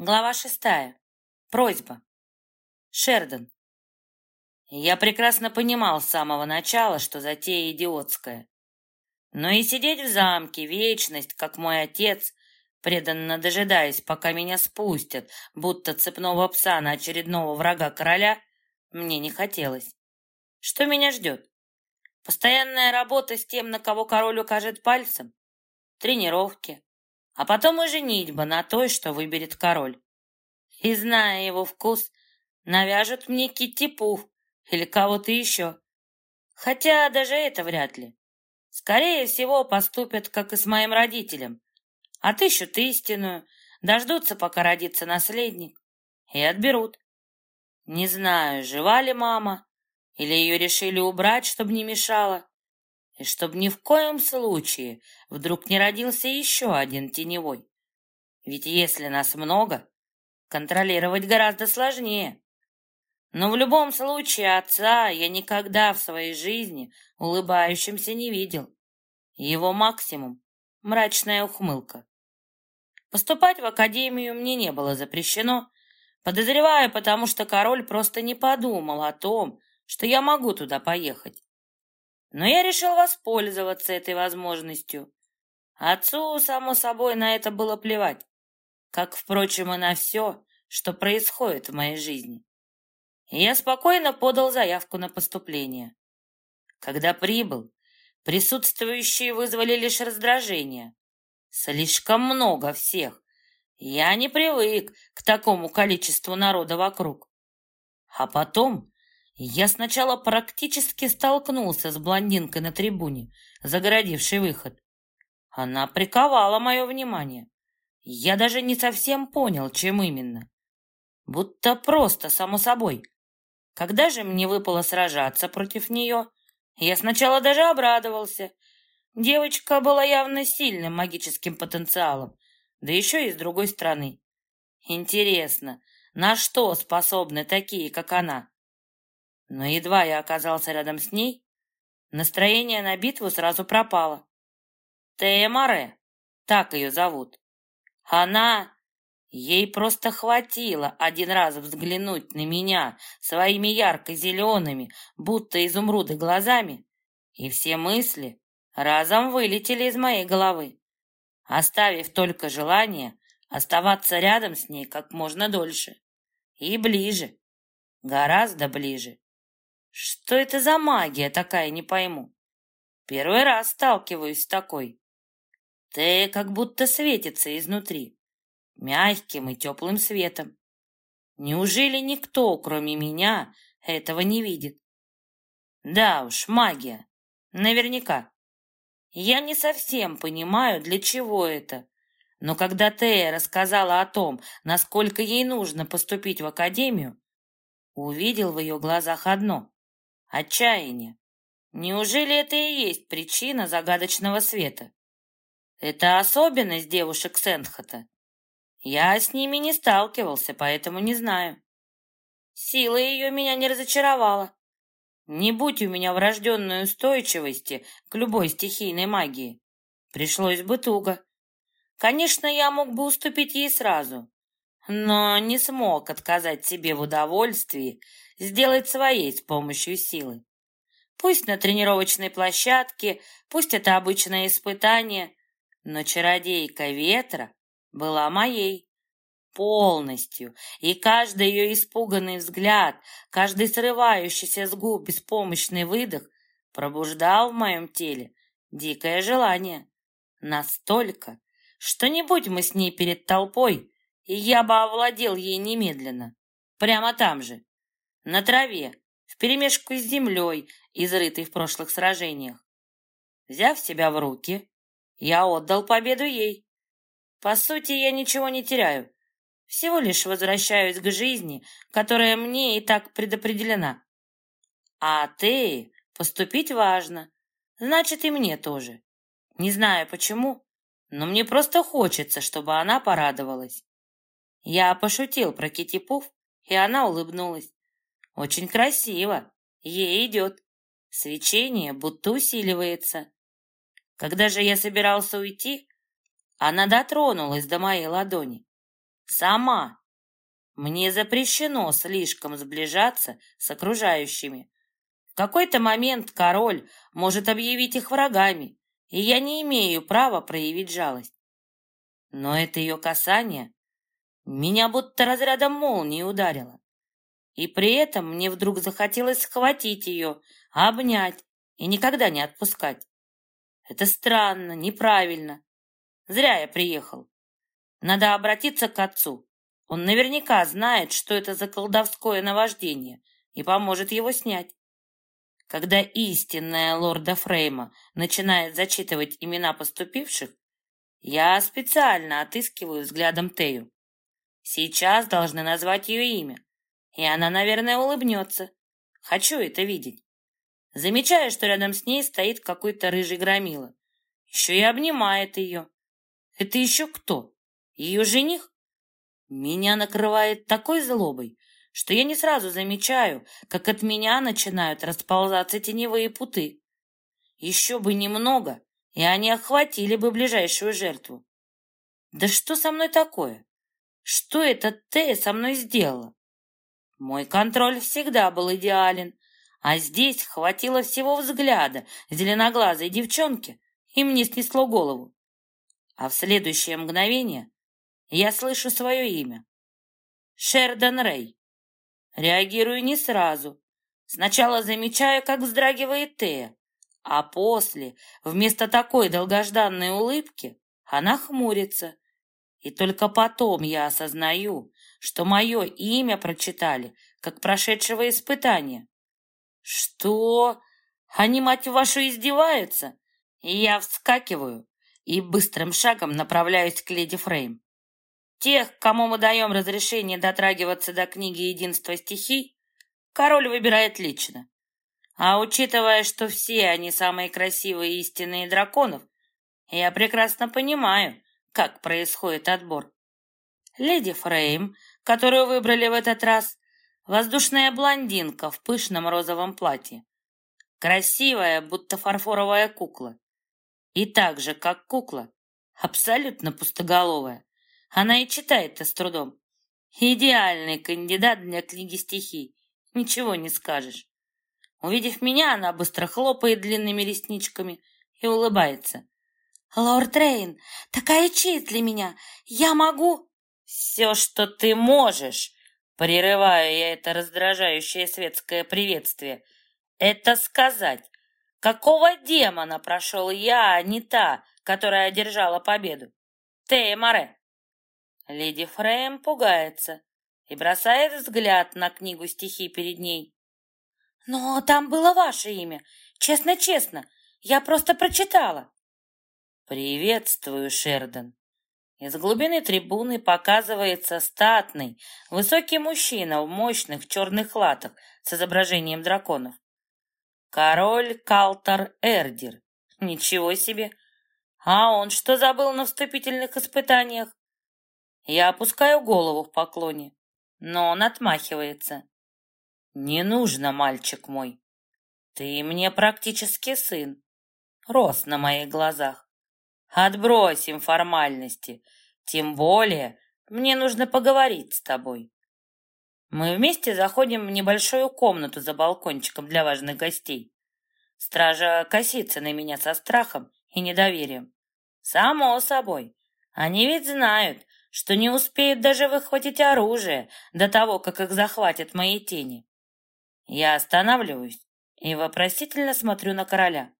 Глава 6. Просьба. Шердон. Я прекрасно понимал с самого начала, что затея идиотская. Но и сидеть в замке вечность, как мой отец, преданно дожидаясь, пока меня спустят, будто цепного пса на очередного врага короля, мне не хотелось. Что меня ждет? Постоянная работа с тем, на кого король укажет пальцем? Тренировки. А потом и женитьба на той, что выберет король. И, зная его вкус, навяжут мне Китти-Пуф или кого-то еще. Хотя даже это вряд ли. Скорее всего, поступят, как и с моим родителем. Отыщут истинную, дождутся, пока родится наследник, и отберут. Не знаю, жива ли мама, или ее решили убрать, чтобы не мешала, и чтобы ни в коем случае вдруг не родился еще один теневой. Ведь если нас много, контролировать гораздо сложнее. Но в любом случае отца я никогда в своей жизни улыбающимся не видел. Его максимум — мрачная ухмылка. Поступать в академию мне не было запрещено, подозреваю, потому что король просто не подумал о том, что я могу туда поехать. Но я решил воспользоваться этой возможностью. Отцу, само собой, на это было плевать, как, впрочем, и на все, что происходит в моей жизни. И я спокойно подал заявку на поступление. Когда прибыл, присутствующие вызвали лишь раздражение. Слишком много всех. Я не привык к такому количеству народа вокруг. А потом я сначала практически столкнулся с блондинкой на трибуне, загородившей выход. Она приковала мое внимание. Я даже не совсем понял, чем именно. Будто просто, само собой. Когда же мне выпало сражаться против нее, я сначала даже обрадовался. Девочка была явно сильным магическим потенциалом, да еще и с другой стороны. Интересно, на что способны такие, как она? Но едва я оказался рядом с ней, настроение на битву сразу пропало. Тея Море, так ее зовут. Ей просто хватило один раз взглянуть на меня своими ярко-зелеными, будто изумруды глазами, и все мысли разом вылетели из моей головы, оставив только желание оставаться рядом с ней как можно дольше. И ближе, гораздо ближе. Что это за магия такая, не пойму. Первый раз сталкиваюсь с такой. Ты как будто светится изнутри, мягким и теплым светом. Неужели никто, кроме меня, этого не видит? Да уж, магия. Наверняка. Я не совсем понимаю, для чего это. Но когда Тея рассказала о том, насколько ей нужно поступить в академию, увидел в ее глазах одно — отчаяние. Неужели это и есть причина загадочного света? Это особенность девушек Сентхата. Я с ними не сталкивался, поэтому не знаю. Сила ее меня не разочаровала. Не будь у меня врожденной устойчивости к любой стихийной магии, пришлось бы туго. Конечно, я мог бы уступить ей сразу, но не смог отказать себе в удовольствии сделать своей с помощью силы. Пусть на тренировочной площадке, пусть это обычное испытание, но чародейка ветра была моей полностью, и каждый ее испуганный взгляд, каждый срывающийся с губ беспомощный выдох пробуждал в моем теле дикое желание. Настолько, что не будь мы с ней перед толпой, и я бы овладел ей немедленно, прямо там же, на траве, вперемешку с землей, изрытой в прошлых сражениях. Взяв себя в руки, я отдал победу ей. По сути, я ничего не теряю, всего лишь возвращаюсь к жизни, которая мне и так предопределена. А ты поступить важно, значит и мне тоже. Не знаю почему, но мне просто хочется, чтобы она порадовалась. Я пошутил про Китти-Пуф, и она улыбнулась. Очень красиво, ей идет. Свечение будто усиливается. Когда же я собирался уйти, она дотронулась до моей ладони. Сама. Мне запрещено слишком сближаться с окружающими. В какой-то момент король может объявить их врагами, и я не имею права проявить жалость. Но это ее касание меня будто разрядом молнии ударило. И при этом мне вдруг захотелось схватить ее, обнять и никогда не отпускать. Это странно, неправильно. Зря я приехал. Надо обратиться к отцу. Он наверняка знает, что это за колдовское наваждение, и поможет его снять. Когда истинная лорда Фрейма начинает зачитывать имена поступивших, я специально отыскиваю взглядом Тею. Сейчас должны назвать ее имя, и она, наверное, улыбнется. Хочу это видеть. Замечаю, что рядом с ней стоит какой-то рыжий громила. Еще и обнимает ее. Это еще кто? Ее жених? Меня накрывает такой злобой, что я не сразу замечаю, как от меня начинают расползаться теневые путы. Еще бы немного, и они охватили бы ближайшую жертву. Да что со мной такое? Что эта Тея со мной сделала? Мой контроль всегда был идеален, а здесь хватило всего взгляда зеленоглазой девчонки, и мне снесло голову. А в следующее мгновение я слышу свое имя. Шердан Рэй. Реагирую не сразу. Сначала замечаю, как вздрагивает Тея, а после, вместо такой долгожданной улыбки, она хмурится. И только потом я осознаю, что мое имя прочитали, как прошедшего испытания. Что? Они, мать вашу, издеваются? И я вскакиваю и быстрым шагом направляюсь к леди Фрейм. Тех, кому мы даем разрешение дотрагиваться до книги «Единство стихий», король выбирает лично. А учитывая, что все они самые красивые истинные драконов, я прекрасно понимаю, как происходит отбор. Леди Фрейм, которую выбрали в этот раз, воздушная блондинка в пышном розовом платье. Красивая, будто фарфоровая кукла. И так же, как кукла, абсолютно пустоголовая. Она и читает-то с трудом. Идеальный кандидат для книги стихий. Ничего не скажешь. Увидев меня, она быстро хлопает длинными ресничками и улыбается. «Лорд Рейн, такая честь для меня! Я могу...» «Все, что ты можешь!» Прерываю я это раздражающее светское приветствие. «Это сказать, какого демона прошел я, а не та, которая одержала победу? Тея Море!» Леди Фрейм пугается и бросает взгляд на книгу стихий перед ней. «Но там было ваше имя. Честно-честно, я просто прочитала». «Приветствую, Шердан». Из глубины трибуны показывается статный, высокий мужчина в мощных черных латах с изображением драконов. Король Калтар Эрдир. Ничего себе! А он что забыл на вступительных испытаниях? Я опускаю голову в поклоне, но он отмахивается. «Не нужно, мальчик мой. Ты мне практически сын. Рос на моих глазах. Отбросим формальности. Тем более мне нужно поговорить с тобой». Мы вместе заходим в небольшую комнату за балкончиком для важных гостей. Стража косится на меня со страхом и недоверием. Само собой. Они ведь знают, что не успеют даже выхватить оружие до того, как их захватят мои тени. Я останавливаюсь и вопросительно смотрю на короля.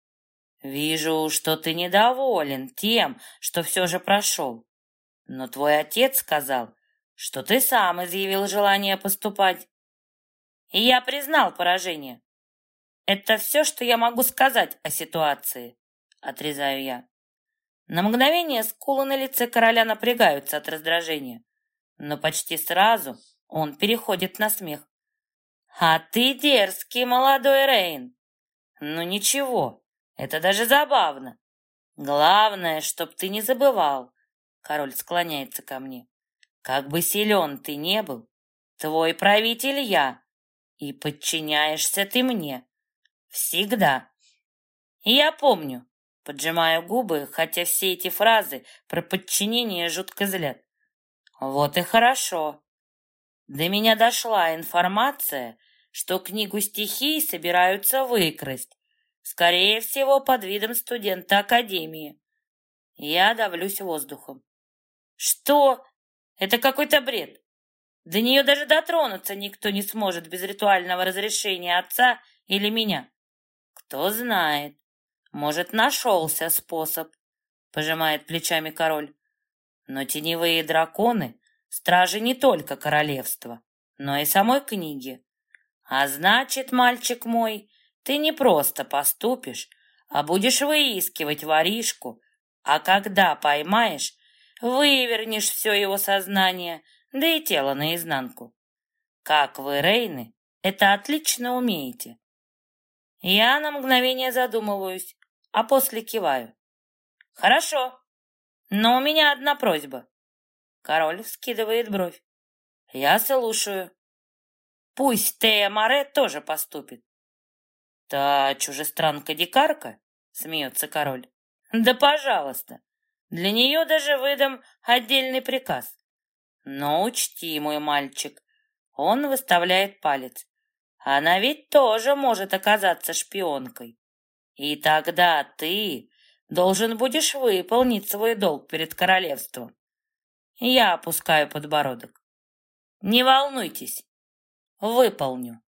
«Вижу, что ты недоволен тем, что все же прошел. Но твой отец сказал, что ты сам изъявил желание поступать. И я признал поражение. Это все, что я могу сказать о ситуации», — отрезаю я. На мгновение скулы на лице короля напрягаются от раздражения, но почти сразу он переходит на смех. «А ты дерзкий, молодой Рейн. Ну ничего, это даже забавно. Главное, чтоб ты не забывал». Король склоняется ко мне. «Как бы силен ты не был, твой правитель я, и подчиняешься ты мне. Всегда». И я помню, поджимаю губы, хотя все эти фразы про подчинение жутко злят. Вот и хорошо. До меня дошла информация, что книгу стихий собираются выкрасть, скорее всего, под видом студента академии. Я давлюсь воздухом. Что? Это какой-то бред. До нее даже дотронуться никто не сможет без ритуального разрешения отца или меня. Кто знает, может, нашелся способ, пожимает плечами король. Но теневые драконы — стражи не только королевства, но и самой книги. А значит, мальчик мой, ты не просто поступишь, а будешь выискивать воришку, а когда поймаешь, вывернешь все его сознание, да и тело наизнанку. Как вы, Рейны, это отлично умеете. Я на мгновение задумываюсь, а после киваю. Хорошо, но у меня одна просьба. Король вскидывает бровь. Я слушаю. Пусть Тея Море тоже поступит. Та чужестранка-дикарка? Смеется король. Да пожалуйста. Для нее даже выдам отдельный приказ. Но учти, мой мальчик, он выставляет палец. Она ведь тоже может оказаться шпионкой. И тогда ты должен будешь выполнить свой долг перед королевством. Я опускаю подбородок. Не волнуйтесь, выполню.